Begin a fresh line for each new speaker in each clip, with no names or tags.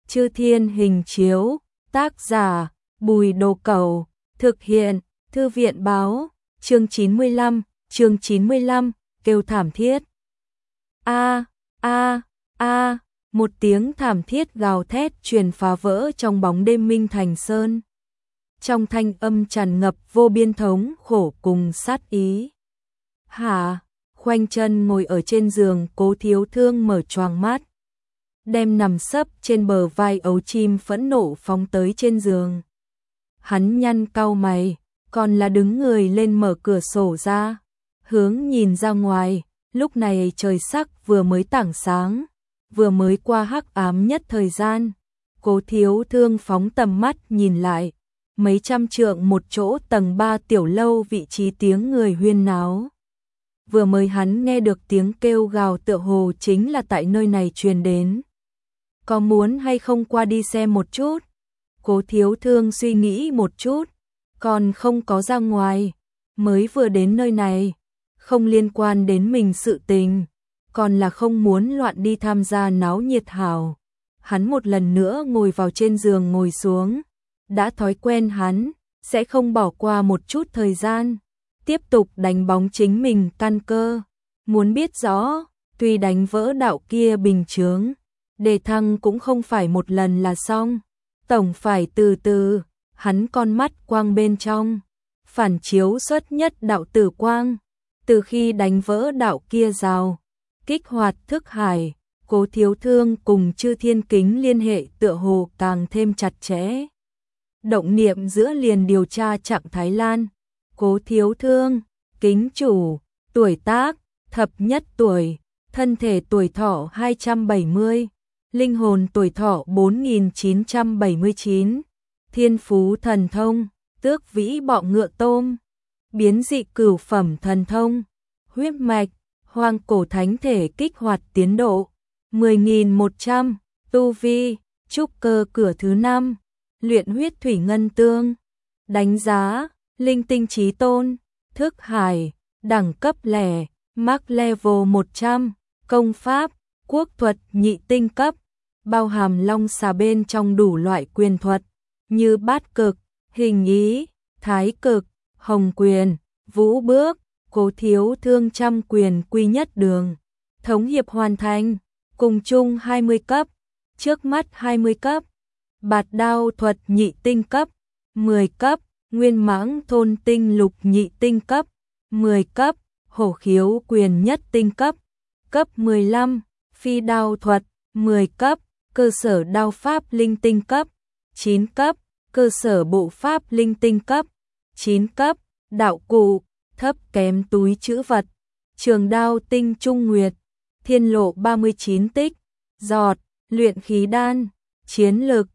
Chư Thiên hình chiếu, tác giả, Bùi Đồ Cẩu, thực hiện, Thư viện báo, chương 95, kêu thảm thiết. A, một tiếng thảm thiết gào thét truyền phá vỡ trong bóng đêm Minh Thành Sơn. Trong thanh âm tràn ngập vô biên thống khổ cùng sát ý. Hả? Khoanh chân ngồi ở trên giường, Cố Thiếu Thương mở choàng mắt, đem nằm sấp trên bờ vai ấu chim phẫn nộ phóng tới trên giường. Hắn nhăn cau mày, còn là đứng người lên mở cửa sổ ra, hướng nhìn ra ngoài. Lúc này trời sắc vừa mới tảng sáng, vừa mới qua hắc ám nhất thời gian. Cố Thiếu Thương phóng tầm mắt nhìn lại, mấy trăm trượng một chỗ tầng 3 tiểu lâu vị trí tiếng người huyên náo. Vừa mới hắn nghe được tiếng kêu gào tựa hồ chính là tại nơi này truyền đến. Có muốn hay không qua đi xem một chút? Cố Thiếu Thương suy nghĩ một chút, còn không có ra ngoài, mới vừa đến nơi này, không liên quan đến mình sự tình, còn là không muốn loạn đi tham gia náo nhiệt hảo. Hắn một lần nữa ngồi vào trên giường ngồi xuống, đã thói quen hắn, sẽ không bỏ qua một chút thời gian, tiếp tục đánh bóng chính mình căn cơ. Muốn biết rõ, tuy đánh vỡ đạo kia bình chướng, đề thăng cũng không phải một lần là xong, tổng phải từ từ. Hắn con mắt quang bên trong phản chiếu xuất nhất đạo tử quang, từ khi đánh vỡ đạo kia rào, kích hoạt thức hải, Cố Thiếu Thương cùng Chư Thiên Kính liên hệ tựa hồ càng thêm chặt chẽ. Động niệm giữa liền điều tra trạng Thái Lan. Cố Thiếu Thương, Kính chủ, tuổi tác, thập nhất tuổi, thân thể tuổi thọ 270, linh hồn tuổi thọ 4979, thiên phú thần thông, tước vĩ bọ ngựa tôm, biến dị cửu phẩm thần thông, huyết mạch, hoang cổ thánh thể kích hoạt tiến độ, 10.100, tu vi, trúc cơ cửa thứ 5, luyện huyết thủy ngân tương, đánh giá, linh tinh trí tôn, thức hải, đẳng cấp lẻ, Max level 100, công pháp, quốc thuật nhị tinh cấp, bao hàm long xà bên trong đủ loại quyền thuật, như bát cực, hình ý, thái cực, hồng quyền, vũ bước. Cố Thiếu Thương trăm quyền quy nhất đường, thống hiệp hoàn thành, cùng chung 20 cấp, trước mắt 20 cấp, bạt đao thuật nhị tinh cấp, 10 cấp, nguyên mãng thôn tinh lục nhị tinh cấp, 10 cấp, hổ khiếu quyền nhất tinh cấp, cấp 15, phi đao thuật, 10 cấp, cơ sở đao pháp linh tinh cấp, 9 cấp, cơ sở bộ pháp linh tinh cấp, 9 cấp, đạo cụ, thấp kém túi trữ vật, trường đao tinh trung nguyệt, thiên lộ 39 tích, giọt, luyện khí đan, chiến lực,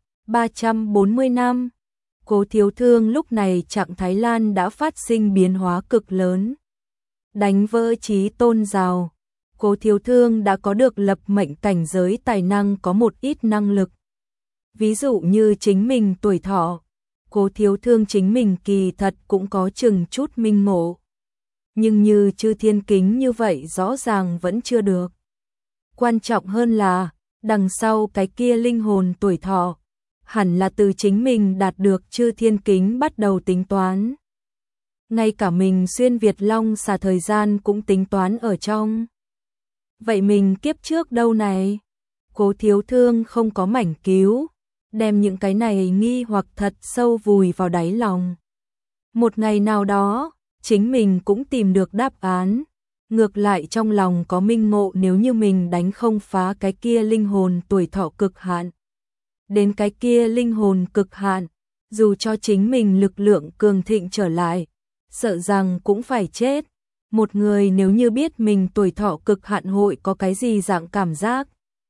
340 năm. Cố Thiếu Thương lúc này trạng Thái Lan đã phát sinh biến hóa cực lớn. Đánh vỡ chí tôn rào, Cố Thiếu Thương đã có được lập mệnh cảnh giới tài năng có một ít năng lực. Ví dụ như chính mình tuổi thọ, Cố Thiếu Thương chính mình kỳ thật cũng có chừng chút minh ngộ. Nhưng như Chư Thiên Kính như vậy rõ ràng vẫn chưa được. Quan trọng hơn là, đằng sau cái kia linh hồn tuổi thọ, hẳn là từ chính mình đạt được Chư Thiên Kính bắt đầu tính toán. Ngay cả mình xuyên Việt Long xà thời gian cũng tính toán ở trong. Vậy mình kiếp trước đâu này? Cố Thiếu Thương không có mảnh cứu, đem những cái này nghi hoặc thật sâu vùi vào đáy lòng. Một ngày nào đó, chính mình cũng tìm được đáp án. Ngược lại trong lòng có minh ngộ, nếu như mình đánh không phá cái kia linh hồn tuổi thọ cực hạn. Đến cái kia linh hồn cực hạn, dù cho chính mình lực lượng cường thịnh trở lại, sợ rằng cũng phải chết. Một người nếu như biết mình tuổi thọ cực hạn hội có cái gì dạng cảm giác.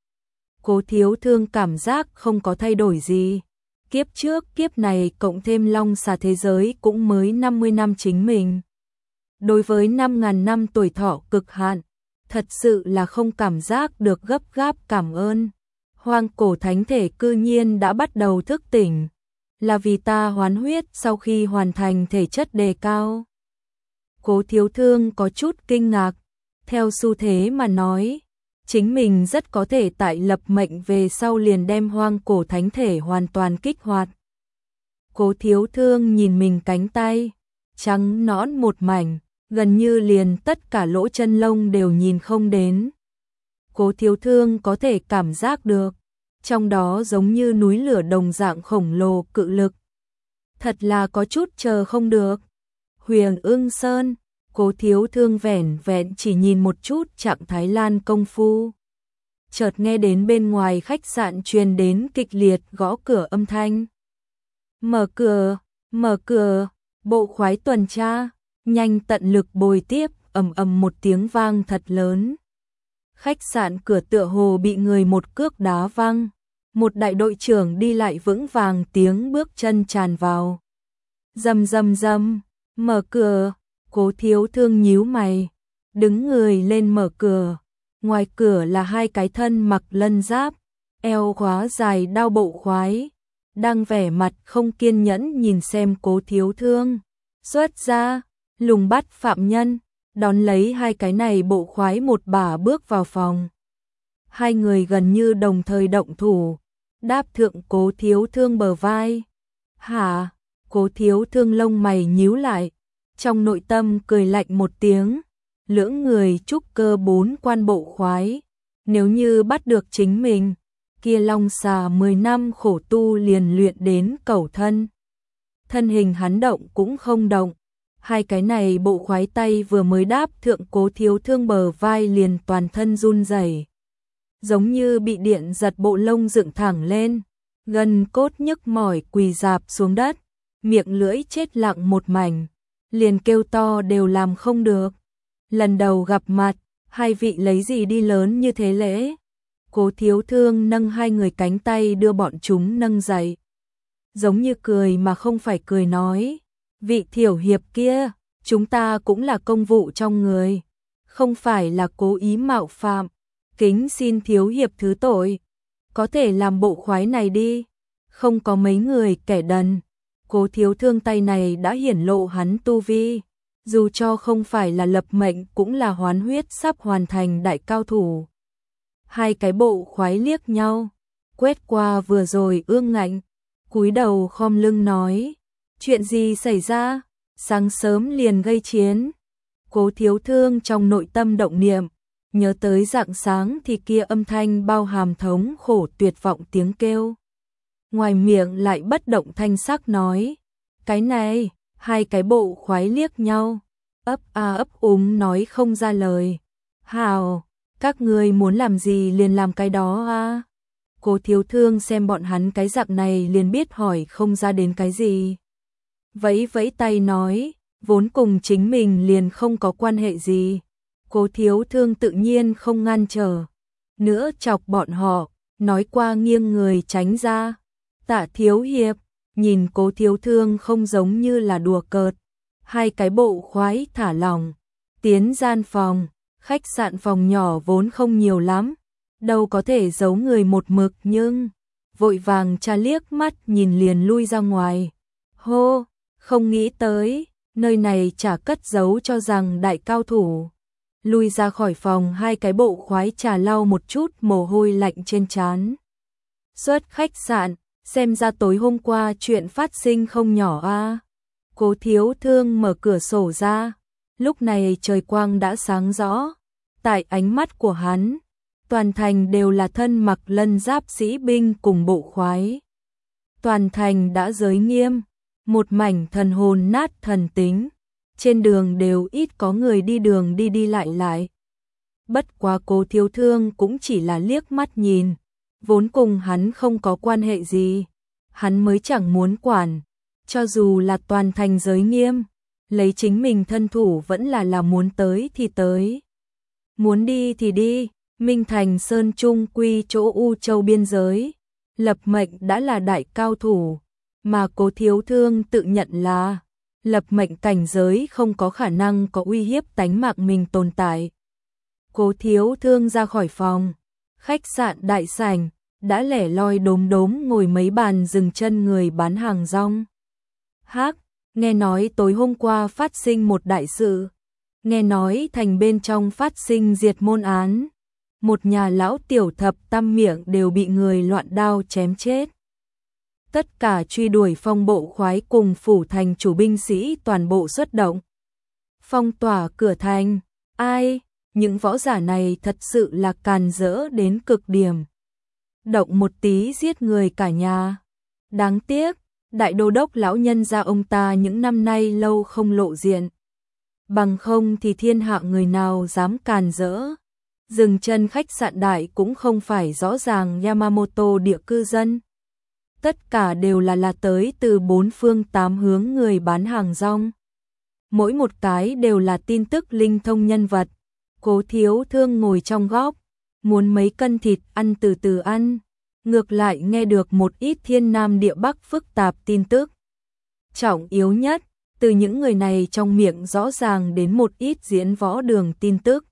Cố Thiếu Thương cảm giác không có thay đổi gì. Kiếp trước kiếp này cộng thêm long xà thế giới cũng mới 50 năm chính mình. Đối với 5.000 năm tuổi thọ cực hạn, thật sự là không cảm giác được gấp gáp cảm ơn. Hoang cổ thánh thể cư nhiên đã bắt đầu thức tỉnh, là vì ta hoán huyết sau khi hoàn thành thể chất đề cao. Cố Thiếu Thương có chút kinh ngạc, theo xu thế mà nói, chính mình rất có thể tại lập mệnh về sau liền đem hoang cổ thánh thể hoàn toàn kích hoạt. Cố Thiếu Thương nhìn mình cánh tay, trắng nõn một mảnh, gần như liền tất cả lỗ chân lông đều nhìn không đến. Cố Thiếu Thương có thể cảm giác được, trong đó giống như núi lửa đồng dạng khổng lồ cự lực. Thật là có chút chờ không được. Huyền Ưng Sơn, Cố Thiếu Thương vẻn vẹn chỉ nhìn một chút trạng thái lan công phu. Chợt nghe đến bên ngoài khách sạn truyền đến kịch liệt gõ cửa âm thanh. Mở cửa, bộ khoái tuần tra, nhanh tận lực bồi tiếp, ầm ầm một tiếng vang thật lớn. Khách sạn cửa tựa hồ bị người một cước đá văng, một đại đội trưởng đi lại vững vàng tiếng bước chân tràn vào. Rầm rầm rầm, mở cửa, Cố Thiếu Thương nhíu mày, đứng người lên mở cửa. Ngoài cửa là hai cái thân mặc lân giáp, eo khóa dài đao bộ khoái, đang vẻ mặt không kiên nhẫn nhìn xem Cố Thiếu Thương. Xuất ra, lùng bắt phạm nhân, đón lấy hai cái này bộ khoái một bả bước vào phòng. Hai người gần như đồng thời động thủ, đáp thượng Cố Thiếu Thương bờ vai. Hả? Cố Thiếu Thương lông mày nhíu lại, trong nội tâm cười lạnh một tiếng. Lưỡng người trúc cơ 4 quan bộ khoái, nếu như bắt được chính mình, kia long xà 10 năm khổ tu liền luyện đến cẩu thân. Thân hình hắn động cũng không động, hai cái này bộ khoái tay vừa mới đáp thượng Cố Thiếu Thương bờ vai liền toàn thân run rẩy, giống như bị điện giật, bộ lông dựng thẳng lên, gần cốt nhức mỏi quỳ rạp xuống đất, miệng lưỡi chết lặng một mảnh, liền kêu to đều làm không được. Lần đầu gặp mặt, hai vị lấy gì đi lớn như thế lễ? Cố Thiếu Thương nâng hai người cánh tay đưa bọn chúng nâng dậy. Giống như cười mà không phải cười nói. Vị thiểu hiệp kia, chúng ta cũng là công vụ trong người. Không phải là cố ý mạo phạm. Kính xin thiếu hiệp thứ tội. Có thể làm bộ khoái này đi. Không có mấy người kẻ đần. Cố Thiếu Thương tay này đã hiển lộ hắn tu vi. Dù cho không phải là lập mệnh cũng là hoán huyết sắp hoàn thành đại cao thủ. Hai cái bộ khoái liếc nhau, quét qua vừa rồi ương ngạnh, cúi đầu khom lưng nói, chuyện gì xảy ra, sáng sớm liền gây chiến. Cố Thiếu Thương trong nội tâm động niệm, nhớ tới rạng sáng thì kia âm thanh bao hàm thống khổ tuyệt vọng tiếng kêu. Ngoài miệng lại bất động thanh sắc nói, cái này. Hai cái bộ khoái liếc nhau, ấp a ấp úng nói không ra lời. Hào, các ngươi muốn làm gì liền làm cái đó a. Cố Thiếu Thương xem bọn hắn cái dạng này liền biết hỏi không ra đến cái gì. Vẫy vẫy tay nói, vốn cùng chính mình liền không có quan hệ gì. Cố Thiếu Thương tự nhiên không ngăn trở. Nữa chọc bọn họ, nói qua nghiêng người tránh ra. Tạ thiếu hiệp. Nhìn Cố Thiếu Thương không giống như là đùa cợt, hai cái bộ khoái thả lỏng, tiến gian phòng, khách sạn phòng nhỏ vốn không nhiều lắm, đâu có thể giấu người một mực nhưng, vội vàng tra liếc mắt nhìn liền lui ra ngoài. Hô, không nghĩ tới, nơi này chả cất giấu cho rằng đại cao thủ. Lui ra khỏi phòng hai cái bộ khoái trà lau một chút mồ hôi lạnh trên trán. Xuất khách sạn. Xem ra tối hôm qua chuyện phát sinh không nhỏ a. Cố Thiếu Thương mở cửa sổ ra, lúc này trời quang đã sáng rõ, tại ánh mắt của hắn, toàn thành đều là thân mặc lân giáp sĩ binh cùng bộ khoái. Toàn thành đã giới nghiêm, một mảnh thần hồn nát thần tính, trên đường đều ít có người đi đường đi lại. Bất quá Cố Thiếu Thương cũng chỉ là liếc mắt nhìn. Vốn cùng hắn không có quan hệ gì, hắn mới chẳng muốn quản, cho dù là toàn thành giới nghiêm, lấy chính mình thân thủ vẫn là muốn tới thì tới. Muốn đi thì đi, Minh Thành Sơn Trung quy chỗ U Châu biên giới, lập mệnh đã là đại cao thủ, mà Cố Thiếu Thương tự nhận là lập mệnh cảnh giới không có khả năng có uy hiếp tánh mạng mình tồn tại. Cố Thiếu Thương ra khỏi phòng. Khách sạn đại sảnh, đã lẻ loi đốm đốm ngồi mấy bàn dừng chân người bán hàng rong. Hắc, nghe nói tối hôm qua phát sinh một đại sự. Nghe nói thành bên trong phát sinh diệt môn án. một nhà lão tiểu thập tam miệng đều bị người loạn đao chém chết. Tất cả truy đuổi Phong bộ khoái cùng phủ thành chủ binh sĩ toàn bộ xuất động. Phong tỏa cửa thành, ai, những võ giả này thật sự là càn rỡ đến cực điểm. Động một tí giết người cả nhà. Đáng tiếc, đại đô đốc lão nhân gia ông ta những năm nay lâu không lộ diện. Bằng không thì thiên hạ người nào dám càn rỡ. Dừng chân khách sạn đại cũng không phải rõ ràng Yamamoto địa cư dân. Tất cả đều là tới từ bốn phương tám hướng người bán hàng rong. Mỗi một cái đều là tin tức linh thông nhân vật. Cố Thiếu Thương ngồi trong góc, muốn mấy cân thịt ăn từ từ ăn. Ngược lại nghe được một ít thiên nam địa bắc phức tạp tin tức. Trọng yếu nhất, từ những người này trong miệng rõ ràng đến một ít diễn võ đường tin tức.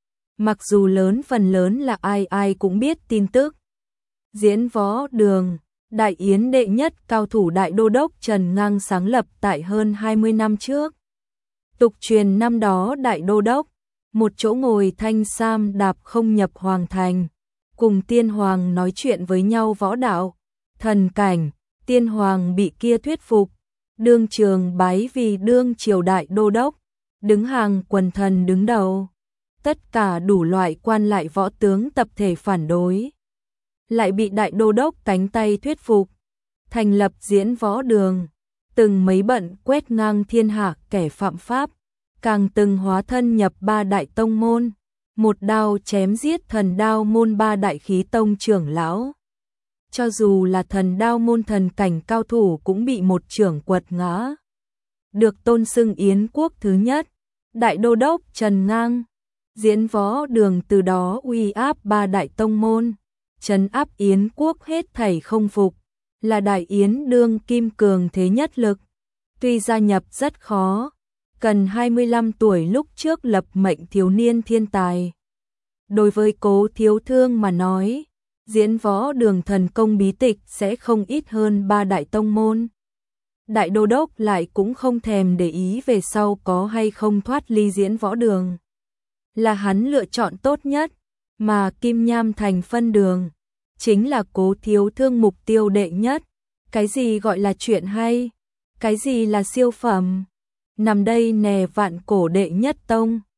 Mặc dù phần lớn là ai ai cũng biết tin tức. Diễn võ đường, đại yến đệ nhất cao thủ đại đô đốc Trần Ngang sáng lập tại hơn 20 năm trước. Tục truyền năm đó đại đô đốc, một chỗ ngồi thanh sam đạp không nhập hoàng thành, cùng tiên hoàng nói chuyện với nhau võ đạo, thần cảnh, tiên hoàng bị kia thuyết phục, đương trường bái vì đương triều đại đô đốc, đứng hàng quần thần đứng đầu. Tất cả đủ loại quan lại võ tướng tập thể phản đối. Lại bị đại đô đốc cánh tay thuyết phục, thành lập diễn võ đường, từng mấy bận quét ngang thiên hạ kẻ phạm pháp, càng từng hóa thân nhập ba đại tông môn, một đao chém giết thần đao môn ba đại khí tông trưởng lão. Cho dù là thần đao môn thần cảnh cao thủ cũng bị một trưởng quật ngã. Được tôn xưng Yến quốc thứ nhất, đại đô đốc Trần Ngang. Diễn võ đường từ đó uy áp ba đại tông môn, trấn áp Yến quốc hết thảy không phục, là đại yến đương kim cường thế nhất lực. Tuy gia nhập rất khó, cần 25 tuổi lúc trước lập mệnh thiếu niên thiên tài. Đối với Cố Thiếu Thương mà nói, diễn võ đường thần công bí tịch sẽ không ít hơn ba đại tông môn. Đại đô đốc lại cũng không thèm để ý về sau có hay không thoát ly diễn võ đường. Là hắn lựa chọn tốt nhất, mà Kim Nham Thành phân đường, chính là Cố Thiếu Thương mục tiêu đệ nhất. Cái gì gọi là chuyện hay? Cái gì là siêu phẩm? Nằm đây nè vạn cổ đệ nhất tông.